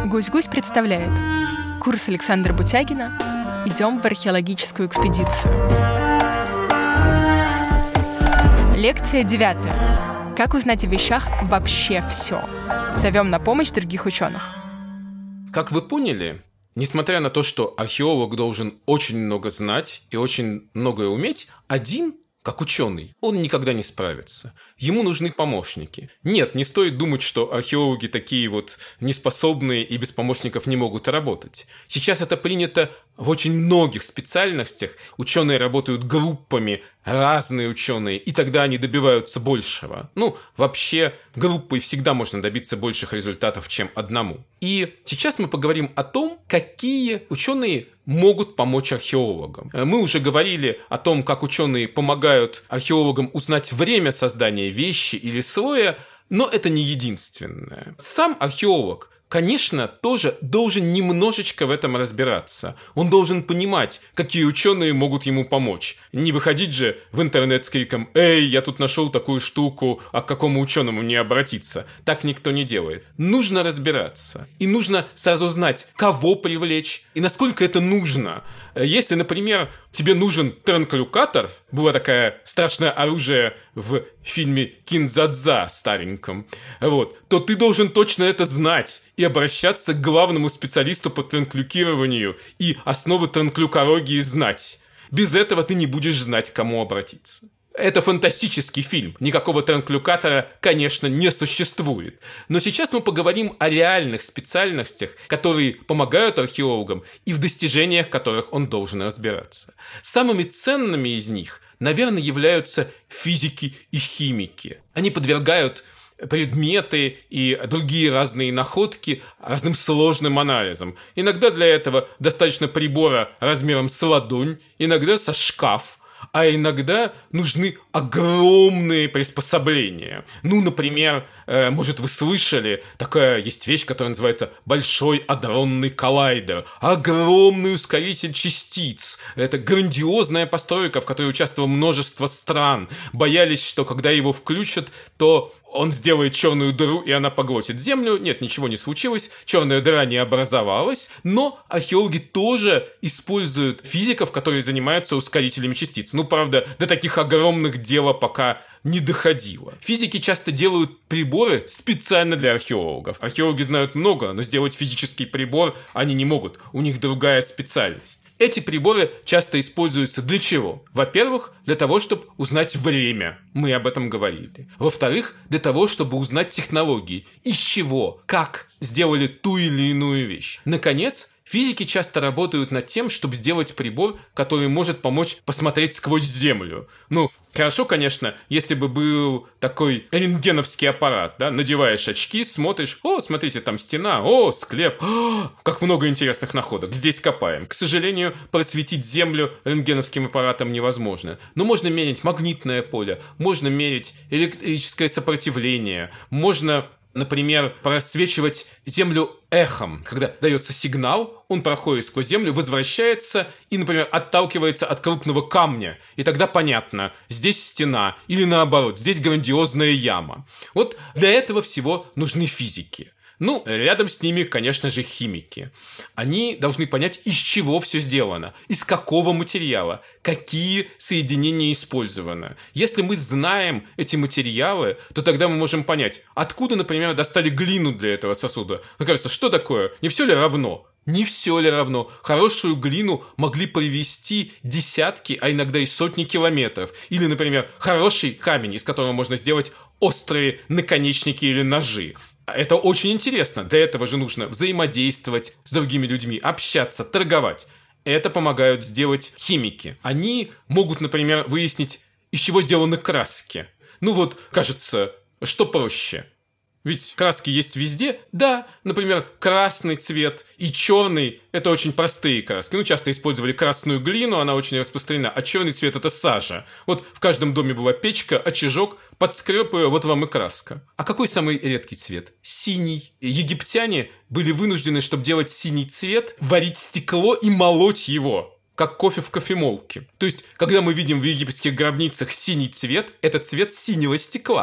Гусь-Гусь представляет курс Александра Бутягина «Идем в археологическую экспедицию». Лекция 9. Как узнать о вещах вообще все. Зовем на помощь других ученых. Как вы поняли, несмотря на то, что археолог должен очень много знать и очень многое уметь, один, как ученый, он никогда не справится. Ему нужны помощники. Нет, не стоит думать, что археологи такие вот неспособные и без помощников не могут работать. Сейчас это принято в очень многих специальностях. Ученые работают группами, разные ученые, и тогда они добиваются большего. Вообще, группой всегда можно добиться больших результатов, чем одному. И сейчас мы поговорим о том, какие ученые могут помочь археологам. Мы уже говорили о том, как ученые помогают археологам узнать время создания вещи или слоя, но это не единственное. Сам археолог, конечно, тоже должен немножечко в этом разбираться. Он должен понимать, какие ученые могут ему помочь. Не выходить же в интернет с криком «Эй, я тут нашел такую штуку, а к какому ученому мне обратиться?» Так никто не делает. Нужно разбираться. И нужно сразу знать, кого привлечь и насколько это нужно. Если, например, тебе нужен транклюкатор, было такое страшное оружие в фильме «Киндзадза» стареньком, то ты должен точно это знать и обращаться к главному специалисту по транклюкированию и основы транклюкологии знать. Без этого ты не будешь знать, к кому обратиться. Это фантастический фильм. Никакого транклюкатора, конечно, не существует. Но сейчас мы поговорим о реальных специальностях, которые помогают археологам и в достижениях которых он должен разбираться. Самыми ценными из них, наверное, являются физики и химики. Они подвергают предметы и другие разные находки разным сложным анализам. Иногда для этого достаточно прибора размером с ладонь, иногда со шкаф, а иногда нужны огромные приспособления. Например, может, вы слышали, такая есть вещь, которая называется Большой адронный коллайдер. Огромный ускоритель частиц. Это грандиозная постройка, в которой участвовало множество стран. Боялись, что когда его включат, то он сделает черную дыру, и она поглотит Землю. Нет, ничего не случилось, черная дыра не образовалась, но археологи тоже используют физиков, которые занимаются ускорителями частиц. Правда, до таких огромных дело пока не доходило. Физики часто делают приборы специально для археологов. Археологи знают много, но сделать физический прибор они не могут. У них другая специальность. Эти приборы часто используются для чего? Во-первых, для того, чтобы узнать время. Мы об этом говорили. Во-вторых, для того, чтобы узнать технологии. Из чего, как сделали ту или иную вещь. Наконец, физики часто работают над тем, чтобы сделать прибор, который может помочь посмотреть сквозь Землю. Хорошо, конечно, если бы был такой рентгеновский аппарат, да? Надеваешь очки, смотришь, смотрите, там стена, склеп, как много интересных находок, здесь копаем. К сожалению, просветить Землю рентгеновским аппаратом невозможно. Но можно мерить магнитное поле, можно мерить электрическое сопротивление, можно, например, просвечивать Землю эхом. Когда дается сигнал, он проходит сквозь Землю, возвращается и, например, отталкивается от крупного камня. И тогда понятно, здесь стена или наоборот, здесь грандиозная яма. Для этого всего нужны физики. Рядом с ними, конечно же, химики. Они должны понять, из чего все сделано, из какого материала, какие соединения использованы. Если мы знаем эти материалы, то тогда мы можем понять, откуда, например, достали глину для этого сосуда. Кажется, что такое? Не все ли равно? Не все ли равно? Хорошую глину могли привезти десятки, а иногда и сотни километров. Или, например, хороший камень, из которого можно сделать острые наконечники или ножи. Это очень интересно. Для этого же нужно взаимодействовать с другими людьми, общаться, торговать. Это помогают сделать химики. Они могут, например, выяснить, из чего сделаны краски. Кажется, что проще? Ведь краски есть везде. Да, например, красный цвет и черный – это очень простые краски. Часто использовали красную глину, она очень распространена, а черный цвет – это сажа. В каждом доме была печка, очажок, подскреб ее, вам и краска. А какой самый редкий цвет? Синий. Египтяне были вынуждены, чтобы делать синий цвет, варить стекло и молоть его, как кофе в кофемолке. То есть, когда мы видим в египетских гробницах синий цвет, это цвет синего стекла.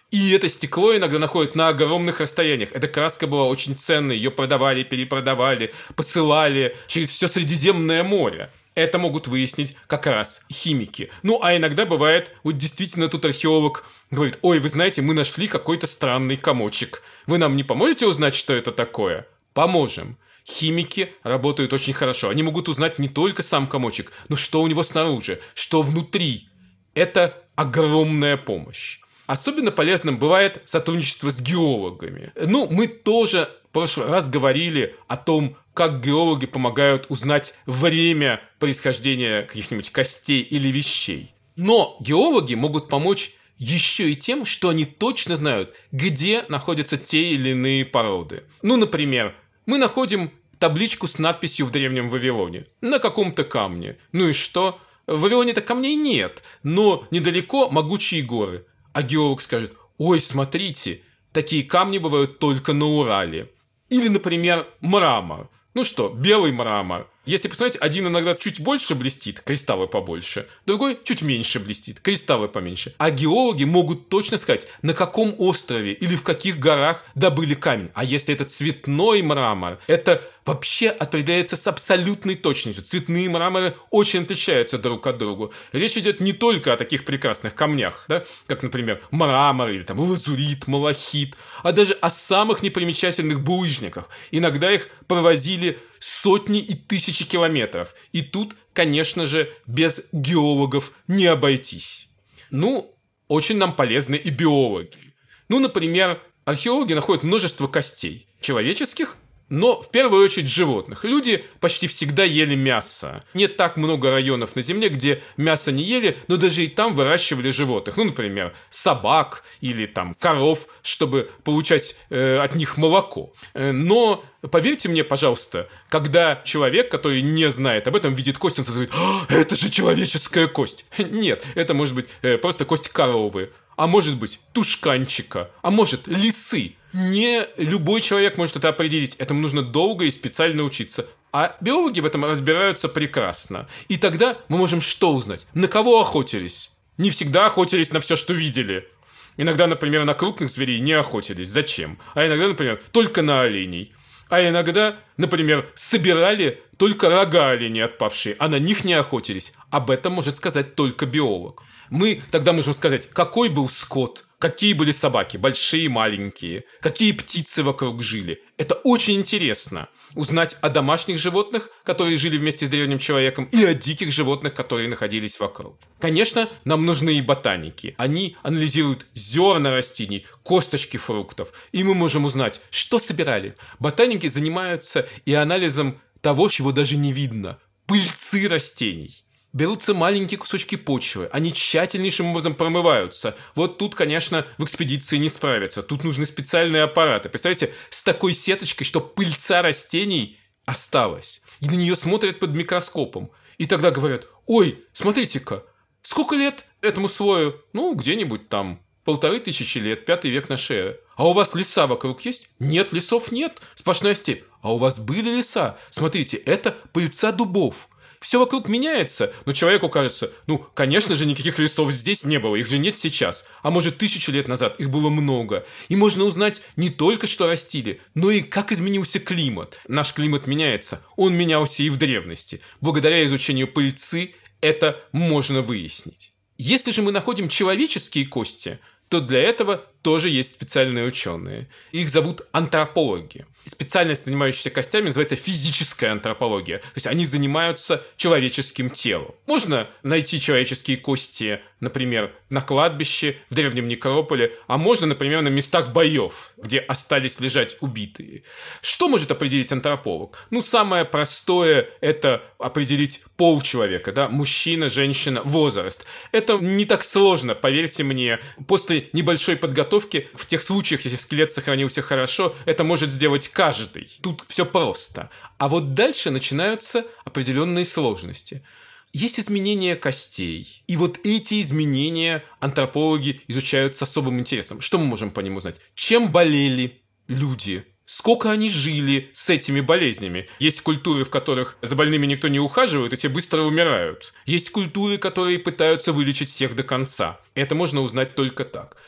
И это стекло иногда находят на огромных расстояниях. Эта краска была очень ценной, ее продавали, перепродавали, посылали через все Средиземное море. Это могут выяснить как раз химики. Ну, а иногда бывает, вот действительно тут археолог говорит: ой, вы знаете, мы нашли какой-то странный комочек. Вы нам не поможете узнать, что это такое? Поможем. Химики работают очень хорошо. Они могут узнать не только сам комочек, но что у него снаружи, что внутри. Это огромная помощь. Особенно полезным бывает сотрудничество с геологами. Ну, мы тоже в прошлый раз говорили о том, как геологи помогают узнать время происхождения каких-нибудь костей или вещей. Но геологи могут помочь еще и тем, что они точно знают, где находятся те или иные породы. Ну, например, мы находим табличку с надписью в Древнем Вавилоне на каком-то камне. Ну и что? В Вавилоне-то камней нет, но недалеко могучие горы. А геолог скажет: ой, смотрите, такие камни бывают только на Урале. Или, например, мрамор. Ну что, белый мрамор. Если посмотреть, один иногда чуть больше блестит, кристаллы побольше, другой чуть меньше блестит, кристаллы поменьше. А геологи могут точно сказать, на каком острове или в каких горах добыли камень. А если это цветной мрамор, это вообще определяется с абсолютной точностью. Цветные мраморы очень отличаются друг от друга. Речь идет не только о таких прекрасных камнях, да, как, например, мрамор или там лазурит, малахит, а даже о самых непримечательных булыжниках. Иногда их провозили сотни и тысячи километров. И тут, конечно же, без геологов не обойтись. Ну, очень нам полезны и биологи. Ну, например, археологи находят множество костей. Человеческих, но в первую очередь животных. Люди почти всегда ели мясо. Нет так много районов на Земле, где мясо не ели, но даже и там выращивали животных. Ну, например, собак или там коров, чтобы получать от них молоко. Но поверьте мне, пожалуйста, когда человек, который не знает об этом, видит кость, он говорит: это же человеческая кость. Нет, это может быть просто кость коровы, а может быть тушканчика, а может лисы. Не любой человек может это определить. Этому нужно долго и специально учиться. А биологи в этом разбираются прекрасно. И тогда мы можем что узнать? На кого охотились? Не всегда охотились на все, что видели. Иногда, например, на крупных зверей не охотились. Зачем? А иногда, например, только на оленей. А иногда, например, собирали только рога оленей отпавшие, а на них не охотились. Об этом может сказать только биолог. Мы тогда можем сказать, какой был скот, какие были собаки, большие и маленькие, какие птицы вокруг жили. Это очень интересно. Узнать о домашних животных, которые жили вместе с древним человеком, и о диких животных, которые находились вокруг. Конечно, нам нужны и ботаники. Они анализируют зерна растений, косточки фруктов, и мы можем узнать, что собирали. Ботаники занимаются и анализом того, чего даже не видно – пыльцы растений. Берутся маленькие кусочки почвы, они тщательнейшим образом промываются. Вот тут, конечно, в экспедиции не справятся. Тут нужны специальные аппараты. Представляете, с такой сеточкой, что пыльца растений осталась. И на нее смотрят под микроскопом. И тогда говорят: ой, смотрите-ка, сколько лет этому слою? Ну, где-нибудь там 1500 лет, 5 век нашей эры. А у вас леса вокруг есть? Нет, лесов нет, сплошная степь. А у вас были леса? Смотрите, это пыльца дубов. Все вокруг меняется, но человеку кажется, ну, конечно же, никаких лесов здесь не было, их же нет сейчас. А может, 1000 лет назад их было много. И можно узнать не только, что растили, но и как изменился климат. Наш климат меняется, он менялся и в древности. Благодаря изучению пыльцы это можно выяснить. Если же мы находим человеческие кости, то для этого тоже есть специальные ученые. Их зовут антропологи. Специальность, занимающаяся костями, называется физическая антропология. То есть они занимаются человеческим телом. Можно найти человеческие кости, например, на кладбище, в древнем некрополе, а можно, например, на местах боев, где остались лежать убитые. Что может определить антрополог? Ну, самое простое – это определить пол человека, да? Мужчина, женщина, возраст. Это не так сложно, поверьте мне. После небольшой подготовки, в тех случаях, если скелет сохранился хорошо, это может сделать каждый. Тут все просто. А вот дальше начинаются определенные сложности. Есть изменения костей. И вот эти изменения антропологи изучают с особым интересом. Что мы можем по ним узнать? Чем болели люди? Сколько они жили с этими болезнями? Есть культуры, в которых за больными никто не ухаживает, и все быстро умирают. Есть культуры, которые пытаются вылечить всех до конца. Это можно узнать только так.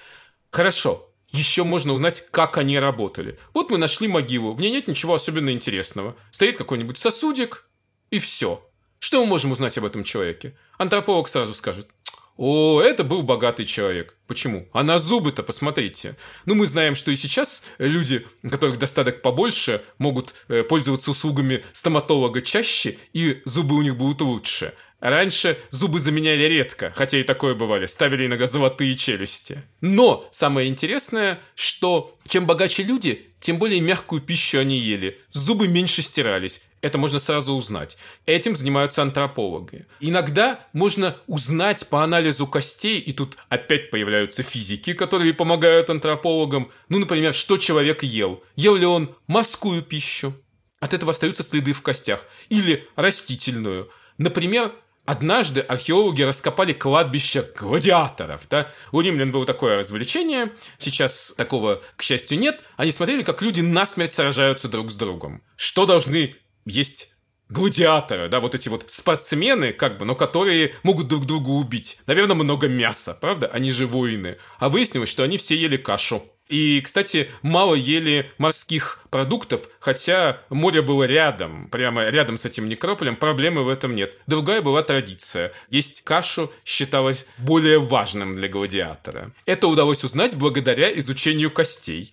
Хорошо. Еще можно узнать, как они работали. Вот мы нашли могилу, в ней нет ничего особенно интересного. Стоит какой-нибудь сосудик, и все. Что мы можем узнать об этом человеке? Антрополог сразу скажет: о, это был богатый человек. Почему? А на зубы-то посмотрите. Ну, мы знаем, что и сейчас люди, у которых достаток побольше, могут пользоваться услугами стоматолога чаще, и зубы у них будут лучше. Раньше зубы заменяли редко, хотя и такое бывали, ставили иногда золотые челюсти. Но самое интересное, что чем богаче люди, тем более мягкую пищу они ели, зубы меньше стирались. Это можно сразу узнать. Этим занимаются антропологи. Иногда можно узнать по анализу костей, и тут опять появляются физики, которые помогают антропологам. Ну, например, что человек ел. Ел ли он морскую пищу? От этого остаются следы в костях. Или растительную. Например, однажды археологи раскопали кладбище гладиаторов. Да? У римлян было такое развлечение, сейчас такого, к счастью, нет. Они смотрели, как люди насмерть сражаются друг с другом. Что должны есть гладиаторы, да, вот эти вот спортсмены, как бы, но которые могут друг друга убить. Наверное, много мяса, правда? Они же воины. А выяснилось, что они все ели кашу. И, кстати, мало ели морских продуктов, хотя море было рядом, прямо рядом с этим некрополем, проблемы в этом нет. Другая была традиция. Есть кашу считалось более важным для гладиатора. Это удалось узнать благодаря изучению костей.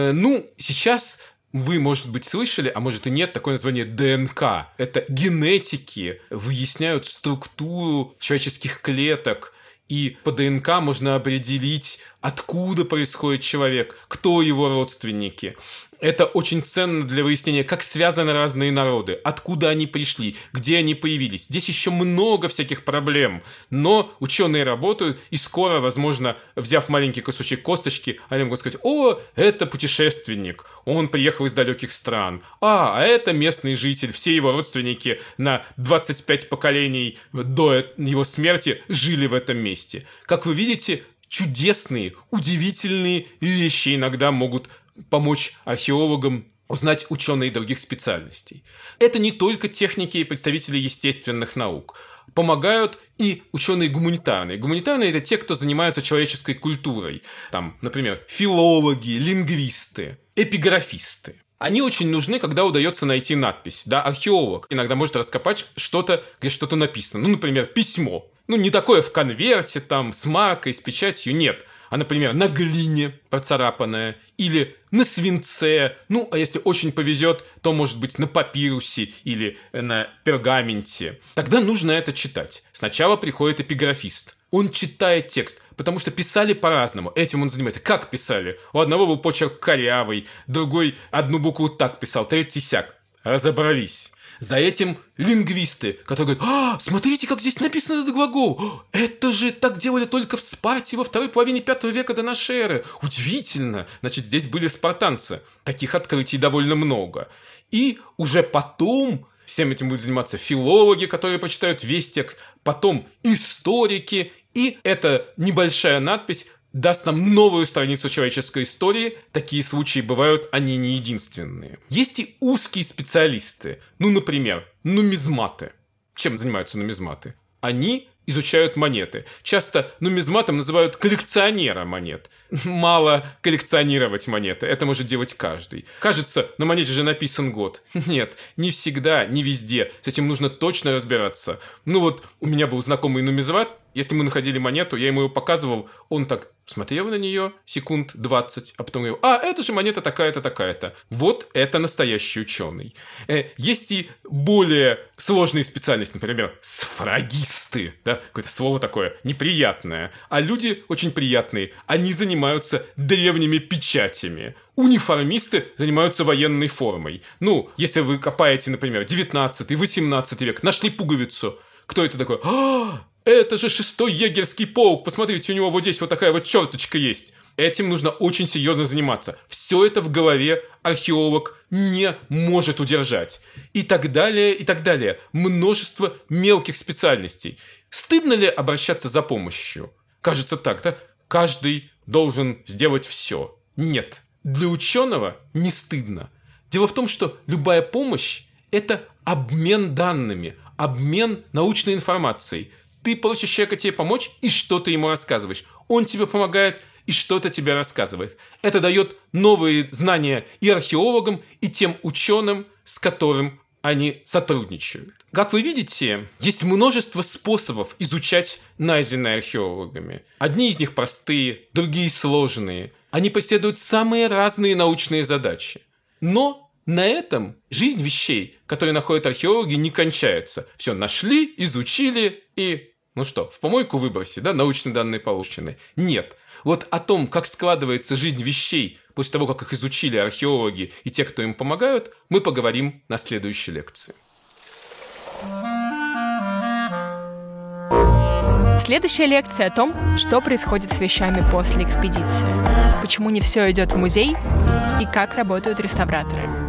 Сейчас вы, может быть, слышали, а может и нет, такое название ДНК. Это генетики выясняют структуру человеческих клеток, и по ДНК можно определить, откуда происходит человек, кто его родственники. Это очень ценно для выяснения, как связаны разные народы, откуда они пришли, где они появились. Здесь еще много всяких проблем, но ученые работают, и скоро, возможно, взяв маленький кусочек косточки, они могут сказать: о, это путешественник, он приехал из далеких стран, а это местный житель, все его родственники на 25 поколений до его смерти жили в этом месте. Как вы видите, чудесные, удивительные вещи иногда могут помочь археологам узнать ученые других специальностей. Это не только техники и представители естественных наук. Помогают и ученые гуманитарные. Гуманитарные – это те, кто занимаются человеческой культурой. Там, например, филологи, лингвисты, эпиграфисты. Они очень нужны, когда удается найти надпись. Да, археолог иногда может раскопать что-то, где что-то написано. Ну, например, письмо. Ну, не такое в конверте, там, с маркой, с печатью, нет. А, например, на глине процарапанное, или на свинце, ну, а если очень повезет, то, может быть, на папирусе или на пергаменте. Тогда нужно это читать. Сначала приходит эпиграфист. Он читает текст, потому что писали по-разному. Этим он занимается. Как писали? У одного был почерк корявый, другой одну букву так писал, третий сяк. Разобрались. За этим лингвисты, которые говорят: смотрите, как здесь написан этот глагол. Это же так делали только в Спарте во второй половине 5 века до нашей эры. Удивительно. Значит, здесь были спартанцы. Таких открытий довольно много. И уже потом всем этим будут заниматься филологи, которые прочитают весь текст. Потом историки. И эта небольшая надпись даст нам новую страницу человеческой истории. Такие случаи бывают, они не единственные. Есть и узкие специалисты. Ну, например, нумизматы. Чем занимаются нумизматы? Они изучают монеты. Часто нумизматом называют коллекционера монет. Мало коллекционировать монеты. Это может делать каждый. Кажется, на монете же написан год. Нет, не всегда, не везде. С этим нужно точно разбираться. Ну вот, у меня был знакомый нумизмат. Если мы находили монету, я ему ее показывал, он так смотрел на нее секунд 20, а потом говорил: это же монета такая-то, такая-то. Вот это настоящий ученый. Есть и более сложные специальности, например, сфрагисты. Да? Какое-то слово такое неприятное. А люди очень приятные. Они занимаются древними печатями. Униформисты занимаются военной формой. Ну, если вы копаете, например, 19-18 век, нашли пуговицу. Кто это такой? Это же 6-й егерский полк, посмотрите, у него вот здесь вот такая вот черточка есть. Этим нужно очень серьезно заниматься. Все это в голове археолог не может удержать. И так далее, и так далее. Множество мелких специальностей. Стыдно ли обращаться за помощью? Кажется так, да? Каждый должен сделать все. Нет, для ученого не стыдно. Дело в том, что любая помощь – это обмен данными, обмен научной информацией. Ты просишь человека тебе помочь, и что ты ему рассказываешь? Он тебе помогает, и что-то тебе рассказывает. Это дает новые знания и археологам, и тем ученым, с которым они сотрудничают. Как вы видите, есть множество способов изучать найденное археологами. Одни из них простые, другие сложные. Они преследуют самые разные научные задачи. Но на этом жизнь вещей, которые находят археологи, не кончается. Все нашли, изучили и, в помойку выброси, научные данные получены. Нет. Вот о том, как складывается жизнь вещей после того, как их изучили археологи и те, кто им помогают, мы поговорим на следующей лекции. Следующая лекция о том, что происходит с вещами после экспедиции, почему не все идет в музей и как работают реставраторы.